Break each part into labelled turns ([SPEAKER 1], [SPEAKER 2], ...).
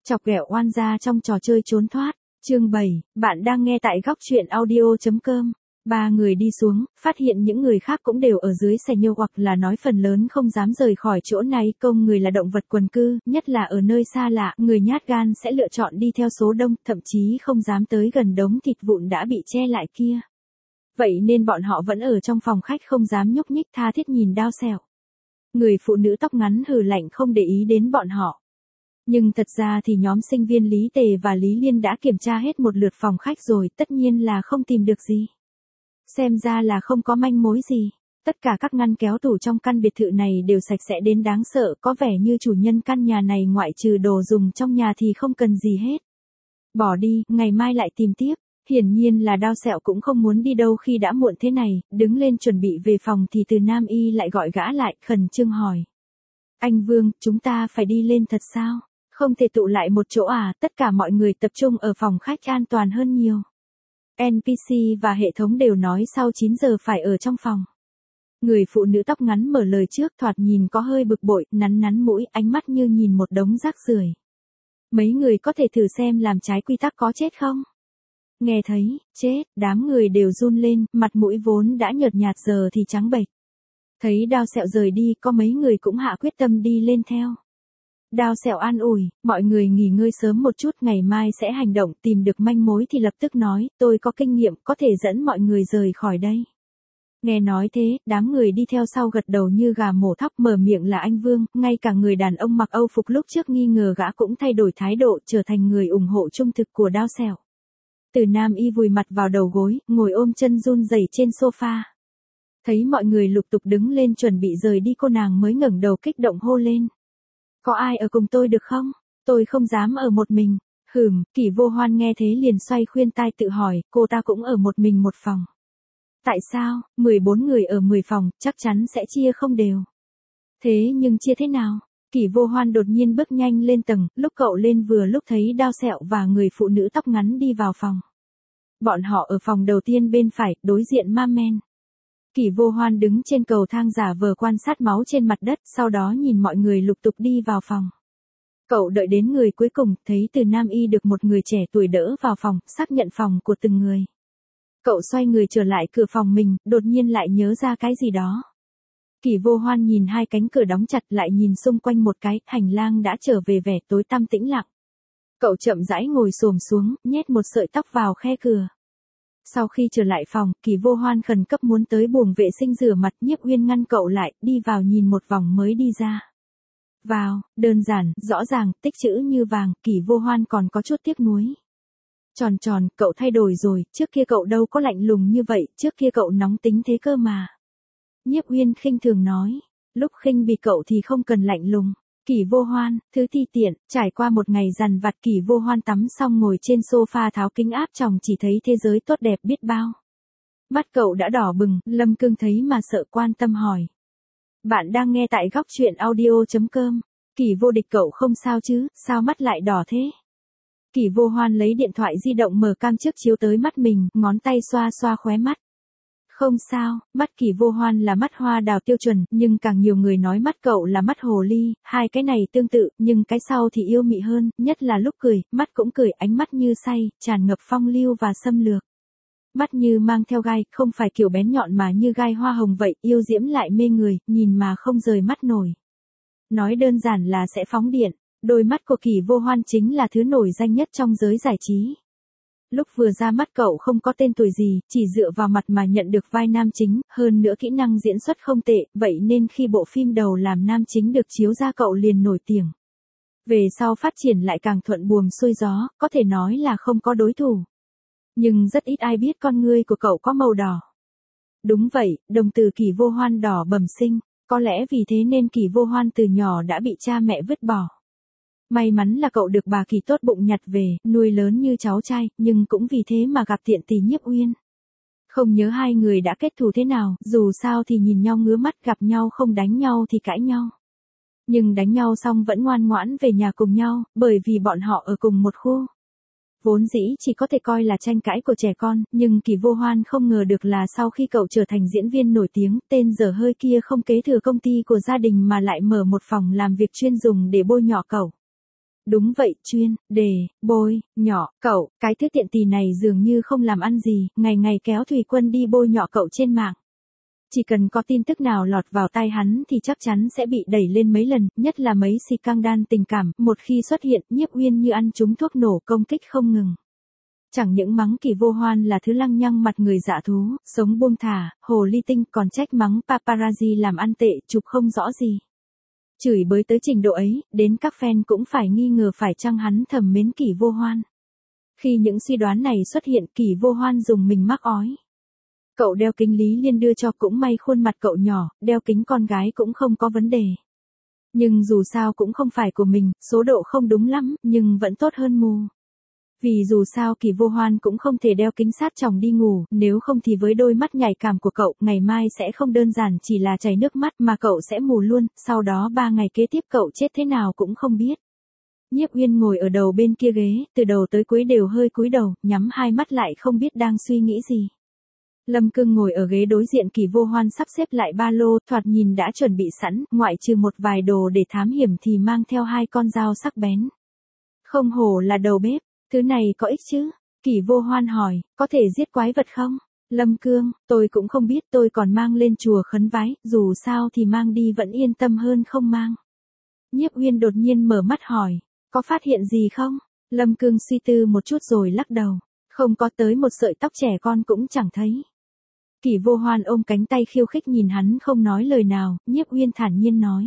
[SPEAKER 1] Chọc ghẹo oan gia trong trò chơi trốn thoát. Chương 7, bạn đang nghe tại góc truyện audio.com. Ba người đi xuống, phát hiện những người khác cũng đều ở dưới xe nhô hoặc là nói phần lớn không dám rời khỏi chỗ này. Công người là động vật quần cư, nhất là ở nơi xa lạ, người nhát gan sẽ lựa chọn đi theo số đông, thậm chí không dám tới gần đống thịt vụn đã bị che lại kia. Vậy nên bọn họ vẫn ở trong phòng khách không dám nhúc nhích, tha thiết nhìn Đao Sẹo. Người phụ nữ tóc ngắn hừ lạnh không để ý đến bọn họ. Nhưng thật ra thì nhóm sinh viên Lý Tề và Lý Liên đã kiểm tra hết một lượt phòng khách rồi, tất nhiên là không tìm được gì. Xem ra là không có manh mối gì. Tất cả các ngăn kéo tủ trong căn biệt thự này đều sạch sẽ đến đáng sợ, có vẻ như chủ nhân căn nhà này ngoại trừ đồ dùng trong nhà thì không cần gì hết. Bỏ đi, ngày mai lại tìm tiếp. Hiển nhiên là Đao Sẹo cũng không muốn đi đâu khi đã muộn thế này, đứng lên chuẩn bị về phòng thì Từ Nam Y lại gọi gã lại, khẩn trương hỏi. Anh Vương, chúng ta phải đi lên thật sao? Không thể tụ lại một chỗ à, tất cả mọi người tập trung ở phòng khách an toàn hơn nhiều. NPC và hệ thống đều nói sau 9 giờ phải ở trong phòng. Người phụ nữ tóc ngắn mở lời trước, thoạt nhìn có hơi bực bội, nắn nắn mũi, ánh mắt như nhìn một đống rác rưởi. Mấy người có thể thử xem làm trái quy tắc có chết không? Nghe thấy, chết, đám người đều run lên, mặt mũi vốn đã nhợt nhạt giờ thì trắng bệch. Thấy Đao Sẹo rời đi, có mấy người cũng hạ quyết tâm đi lên theo. Đao Sẹo an ủi, mọi người nghỉ ngơi sớm một chút, ngày mai sẽ hành động, tìm được manh mối thì lập tức nói, tôi có kinh nghiệm, có thể dẫn mọi người rời khỏi đây. Nghe nói thế, đám người đi theo sau gật đầu như gà mổ thóc, mở miệng là anh Vương, ngay cả người đàn ông mặc Âu phục lúc trước nghi ngờ gã cũng thay đổi thái độ, trở thành người ủng hộ trung thực của Đao Sẹo. Từ Nam Y vùi mặt vào đầu gối, ngồi ôm chân run rẩy trên sofa. Thấy mọi người lục tục đứng lên chuẩn bị rời đi, cô nàng mới ngẩng đầu kích động hô lên. Có ai ở cùng tôi được không? Tôi không dám ở một mình. Kỷ Vô Hoan nghe thế liền xoay khuyên tai tự hỏi, cô ta cũng ở một mình một phòng. Tại sao, 14 người ở 10 phòng, chắc chắn sẽ chia không đều. Thế nhưng chia thế nào? Kỷ Vô Hoan đột nhiên bước nhanh lên tầng, lúc cậu lên vừa lúc thấy Đao Sẹo và người phụ nữ tóc ngắn đi vào phòng. Bọn họ ở phòng đầu tiên bên phải, đối diện ma men. Kỷ Vô Hoan đứng trên cầu thang giả vờ quan sát máu trên mặt đất, sau đó nhìn mọi người lục tục đi vào phòng. Cậu đợi đến người cuối cùng, thấy Từ Nam Y được một người trẻ tuổi đỡ vào phòng, xác nhận phòng của từng người. Cậu xoay người trở lại cửa phòng mình, đột nhiên lại nhớ ra cái gì đó. Kỷ Vô Hoan nhìn hai cánh cửa đóng chặt, lại nhìn xung quanh một cái, hành lang đã trở về vẻ tối tăm tĩnh lặng. Cậu chậm rãi ngồi xổm xuống, nhét một sợi tóc vào khe cửa. Sau khi trở lại phòng, Kỷ Vô Hoan khẩn cấp muốn tới buồng vệ sinh rửa mặt, Nhiếp Uyên ngăn cậu lại, đi vào nhìn một vòng mới đi ra. Vào, đơn giản, rõ ràng, tích chữ như vàng, Kỷ Vô Hoan còn có chút tiếc nuối. Tròn, cậu thay đổi rồi, trước kia cậu đâu có lạnh lùng như vậy, trước kia cậu nóng tính thế cơ mà. Nhiếp Uyên khinh thường nói, lúc khinh bị cậu thì không cần lạnh lùng. Kỷ Vô Hoan, thứ ti tiện, trải qua một ngày dằn vặt, Kỷ Vô Hoan tắm xong ngồi trên sofa tháo kính áp tròng, chỉ thấy thế giới tốt đẹp biết bao. Mắt cậu đã đỏ bừng, Lâm Cương thấy mà sợ, quan tâm hỏi. Bạn đang nghe tại góc truyện audio.com. Kỷ Vô Địch, cậu không sao chứ, sao mắt lại đỏ thế? Kỷ Vô Hoan lấy điện thoại di động mở cam chiếc chiếu tới mắt mình, ngón tay xoa xoa khóe mắt. Không sao, mắt Kỷ Vô Hoan là mắt hoa đào tiêu chuẩn, nhưng càng nhiều người nói mắt cậu là mắt hồ ly, hai cái này tương tự, nhưng cái sau thì yêu mị hơn, nhất là lúc cười, mắt cũng cười, ánh mắt như say, tràn ngập phong lưu và xâm lược. Mắt như mang theo gai, không phải kiểu bén nhọn mà như gai hoa hồng vậy, yêu diễm lại mê người, nhìn mà không rời mắt nổi. Nói đơn giản là sẽ phóng điện, đôi mắt của Kỷ Vô Hoan chính là thứ nổi danh nhất trong giới giải trí. Lúc vừa ra mắt cậu không có tên tuổi gì, chỉ dựa vào mặt mà nhận được vai nam chính, hơn nữa kỹ năng diễn xuất không tệ, vậy nên khi bộ phim đầu làm nam chính được chiếu ra cậu liền nổi tiếng. Về sau phát triển lại càng thuận buồm xuôi gió, có thể nói là không có đối thủ. Nhưng rất ít ai biết con ngươi của cậu có màu đỏ. Đúng vậy, đồng từ Kỷ Vô Hoan đỏ bẩm sinh, có lẽ vì thế nên Kỷ Vô Hoan từ nhỏ đã bị cha mẹ vứt bỏ. May mắn là cậu được bà Kỷ tốt bụng nhặt về, nuôi lớn như cháu trai, nhưng cũng vì thế mà gặp tiện tỷ Nhiếp Uyên. Không nhớ hai người đã kết thù thế nào, dù sao thì nhìn nhau ngứa mắt, gặp nhau không đánh nhau thì cãi nhau. Nhưng đánh nhau xong vẫn ngoan ngoãn về nhà cùng nhau, bởi vì bọn họ ở cùng một khu. Vốn dĩ chỉ có thể coi là tranh cãi của trẻ con, nhưng Kỷ Vô Hoan không ngờ được là sau khi cậu trở thành diễn viên nổi tiếng, tên dở hơi kia không kế thừa công ty của gia đình mà lại mở một phòng làm việc chuyên dùng để bôi nhọ cậu. Đúng vậy, chuyên, đề, bôi, nhọ, cậu, cái thứ tiện tỳ này dường như không làm ăn gì, ngày ngày kéo Thùy Quân đi bôi nhọ cậu trên mạng. Chỉ cần có tin tức nào lọt vào tai hắn thì chắc chắn sẽ bị đẩy lên mấy lần, nhất là mấy scandal tình cảm, một khi xuất hiện, Nhiếp Uyên như ăn trúng thuốc nổ công kích không ngừng. Chẳng những mắng Kỳ Vô Hoan là thứ lăng nhăng mặt người dạ thú, sống buông thả, hồ ly tinh, còn trách mắng paparazzi làm ăn tệ, chụp không rõ gì. Chửi bới tới trình độ ấy, đến các fan cũng phải nghi ngờ phải chăng hắn thầm mến Kỳ Vô Hoan. Khi những suy đoán này xuất hiện, Kỳ Vô Hoan dùng mình mắc ói. Cậu đeo kính Lý Liên đưa cho, cũng may khuôn mặt cậu nhỏ, đeo kính con gái cũng không có vấn đề. Nhưng dù sao cũng không phải của mình, số độ không đúng lắm, nhưng vẫn tốt hơn mù. Vì dù sao Kỳ Vô Hoan cũng không thể đeo kính sát tròng đi ngủ, nếu không thì với đôi mắt nhạy cảm của cậu, ngày mai sẽ không đơn giản chỉ là chảy nước mắt mà cậu sẽ mù luôn, sau đó 3 ngày kế tiếp cậu chết thế nào cũng không biết. Nhiếp Uyên ngồi ở đầu bên kia ghế, từ đầu tới cuối đều hơi cúi đầu, nhắm hai mắt lại không biết đang suy nghĩ gì. Lâm Cương ngồi ở ghế đối diện Kỳ Vô Hoan sắp xếp lại ba lô, thoạt nhìn đã chuẩn bị sẵn, ngoại trừ một vài đồ để thám hiểm thì mang theo 2 con dao sắc bén. Không hổ là đầu bếp, thứ này có ích chứ? Kỳ Vô Hoan hỏi, có thể giết quái vật không? Lâm Cương, tôi cũng không biết, tôi còn mang lên chùa khấn vái, dù sao thì mang đi vẫn yên tâm hơn không mang. Nhiếp Uyên đột nhiên mở mắt hỏi, có phát hiện gì không? Lâm Cương suy tư một chút rồi lắc đầu, không có, tới một sợi tóc trẻ con cũng chẳng thấy. Kỳ Vô Hoan ôm cánh tay khiêu khích nhìn hắn không nói lời nào, Nhiếp Uyên thản nhiên nói.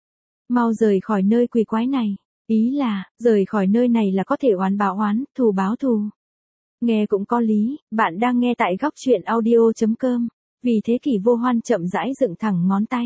[SPEAKER 1] Mau rời khỏi nơi quỷ quái này, ý là, rời khỏi nơi này là có thể oán báo oán, thù báo thù. Nghe cũng có lý, bạn đang nghe tại góc truyện audio.com, vì thế Kỳ Vô Hoan chậm rãi dựng thẳng ngón tay.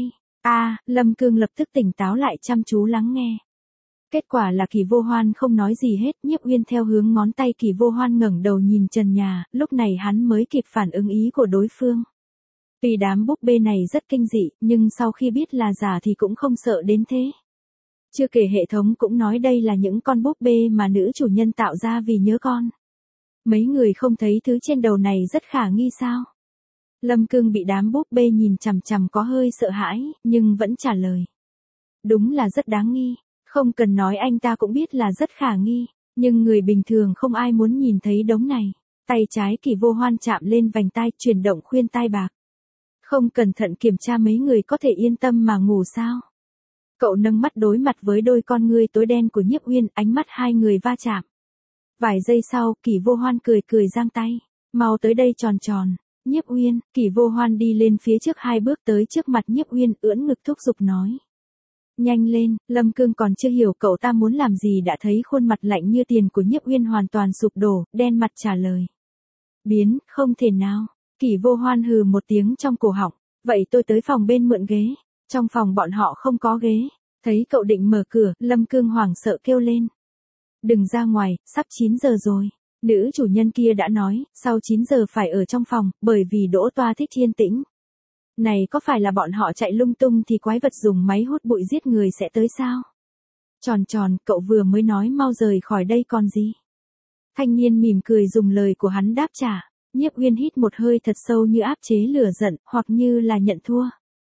[SPEAKER 1] Lâm Cương lập tức tỉnh táo lại chăm chú lắng nghe. Kết quả là Kỳ Vô Hoan không nói gì hết, Nhiếp Uyên theo hướng ngón tay Kỳ Vô Hoan ngẩng đầu nhìn trần nhà, lúc này hắn mới kịp phản ứng ý của đối phương. Tuy đám búp bê này rất kinh dị, nhưng sau khi biết là giả thì cũng không sợ đến thế. Chưa kể hệ thống cũng nói đây là những con búp bê mà nữ chủ nhân tạo ra vì nhớ con. Mấy người không thấy thứ trên đầu này rất khả nghi sao? Lâm Cương bị đám búp bê nhìn chằm chằm có hơi sợ hãi, nhưng vẫn trả lời. Đúng là rất đáng nghi. Không cần nói anh ta cũng biết là rất khả nghi, nhưng người bình thường không ai muốn nhìn thấy đống này. Tay trái Kỳ Vô Hoan chạm lên vành tai, chuyển động khuyên tai bạc. Không cẩn thận kiểm tra mấy người có thể yên tâm mà ngủ sao? Cậu nâng mắt đối mặt với đôi con ngươi tối đen của Nhiếp Uyên, ánh mắt hai người va chạm. Vài giây sau, Kỳ Vô Hoan cười cười giang tay, mau tới đây tròn tròn. Nhiếp Uyên, Kỳ Vô Hoan đi lên phía trước 2 bước tới trước mặt Nhiếp Uyên, ưỡn ngực thúc giục nói. Nhanh lên, Lâm Cương còn chưa hiểu cậu ta muốn làm gì đã thấy khuôn mặt lạnh như tiền của Nhiếp Uyên hoàn toàn sụp đổ, đen mặt trả lời. Biến, không thể nào. Kỳ Vô Hoan hừ một tiếng trong cổ họng, vậy tôi tới phòng bên mượn ghế. Trong phòng bọn họ không có ghế. Thấy cậu định mở cửa, Lâm Cương hoảng sợ kêu lên. Đừng ra ngoài, sắp 9 giờ rồi. Nữ chủ nhân kia đã nói, sau 9 giờ phải ở trong phòng, bởi vì Đỗ Toa thích yên tĩnh. Này có phải là bọn họ chạy lung tung thì quái vật dùng máy hút bụi giết người sẽ tới sao? Tròn tròn, cậu vừa mới nói mau rời khỏi đây còn gì? Thanh niên mỉm cười dùng lời của hắn đáp trả. Nhiếp Uyên hít một hơi thật sâu như áp chế lửa giận, hoặc như là nhận thua.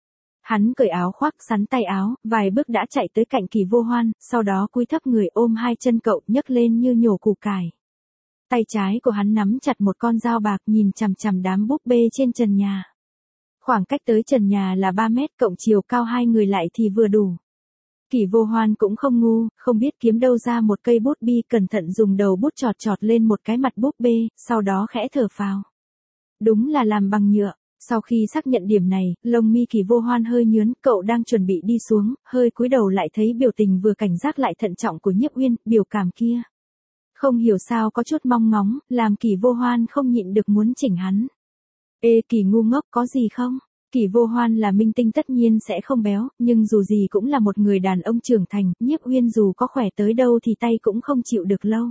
[SPEAKER 1] Hắn cởi áo khoác sắn tay áo, vài bước đã chạy tới cạnh Kỳ Vô Hoan, sau đó cúi thấp người ôm 2 chân cậu nhấc lên như nhổ củ cải. Tay trái của hắn nắm chặt một con dao bạc nhìn chằm chằm đám búp bê trên trần nhà. Khoảng cách tới trần nhà là 3 mét, cộng chiều cao 2 người lại thì vừa đủ. Kỳ Vô Hoan cũng không ngu, không biết kiếm đâu ra một cây bút bi, cẩn thận dùng đầu bút chọt chọt lên một cái mặt búp bê, sau đó khẽ thở phào. Đúng là làm bằng nhựa. Sau khi xác nhận điểm này, lông mi Kỳ Vô Hoan hơi nhướn, cậu đang chuẩn bị đi xuống, hơi cúi đầu lại thấy biểu tình vừa cảnh giác lại thận trọng của Nhiếp Uyên, biểu cảm kia. Không hiểu sao có chút mong ngóng, làm Kỳ Vô Hoan không nhịn được muốn chỉnh hắn. Ê Kỳ ngu ngốc, có gì không? Kỳ Vô Hoan là minh tinh tất nhiên sẽ không béo, nhưng dù gì cũng là một người đàn ông trưởng thành, Nhiếp Uyên dù có khỏe tới đâu thì tay cũng không chịu được lâu.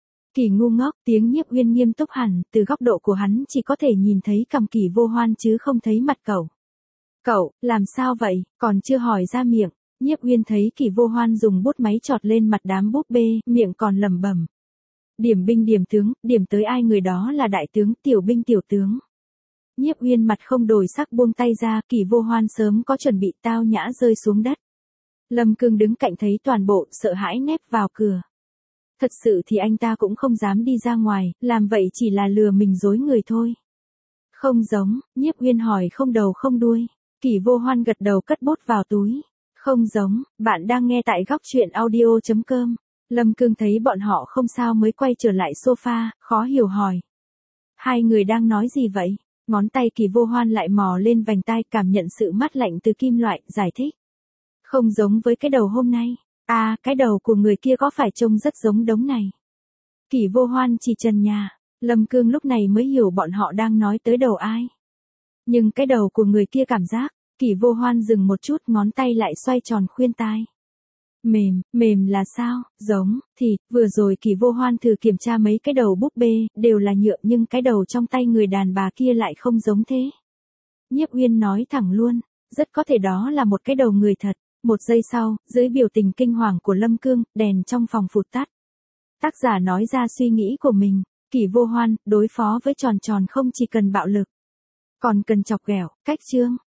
[SPEAKER 1] Kỳ ngu ngốc, tiếng Nhiếp Uyên nghiêm túc hẳn, từ góc độ của hắn chỉ có thể nhìn thấy cằm Kỳ Vô Hoan chứ không thấy mặt cậu. Cậu, làm sao vậy, còn chưa hỏi ra miệng. Nhiếp Uyên thấy Kỳ Vô Hoan dùng bút máy chọt lên mặt đám búp bê, miệng còn lẩm bẩm. Điểm binh điểm tướng, điểm tới ai người đó là đại tướng, tiểu binh tiểu tướng. Nhiếp Uyên mặt không đổi sắc buông tay ra, Kỳ Vô Hoan sớm có chuẩn bị, tao nhã rơi xuống đất. Lâm Cương đứng cạnh thấy toàn bộ, sợ hãi nép vào cửa. Thật sự thì anh ta cũng không dám đi ra ngoài, làm vậy chỉ là lừa mình dối người thôi. Không giống, Nhiếp Uyên hỏi không đầu không đuôi. Kỷ Vô Hoan gật đầu cất bút vào túi. Không giống, bạn đang nghe tại góc truyện audio.com. Lâm Cương thấy bọn họ không sao mới quay trở lại sofa, khó hiểu hỏi. Hai người đang nói gì vậy? Ngón tay Kỷ Vô Hoan lại mò lên vành tai cảm nhận sự mát lạnh từ kim loại, giải thích. Không giống với cái đầu hôm nay. À, cái đầu của người kia có phải trông rất giống đống này? Kỷ Vô Hoan chỉ trần nhà. Lâm Cương lúc này mới hiểu bọn họ đang nói tới đầu ai. Nhưng cái đầu của người kia cảm giác, Kỷ Vô Hoan dừng một chút ngón tay lại xoay tròn khuyên tai. Mềm là sao, giống, thì, vừa rồi Kỷ Vô Hoan thử kiểm tra mấy cái đầu búp bê, đều là nhựa nhưng cái đầu trong tay người đàn bà kia lại không giống thế. Nhiếp Uyên nói thẳng luôn, rất có thể đó là một cái đầu người thật. Một giây sau, dưới biểu tình kinh hoàng của Lâm Cương, đèn trong phòng phụt tắt. Tác giả nói ra suy nghĩ của mình, Kỷ Vô Hoan, đối phó với tròn tròn không chỉ cần bạo lực, còn cần chọc ghẹo, cách chương.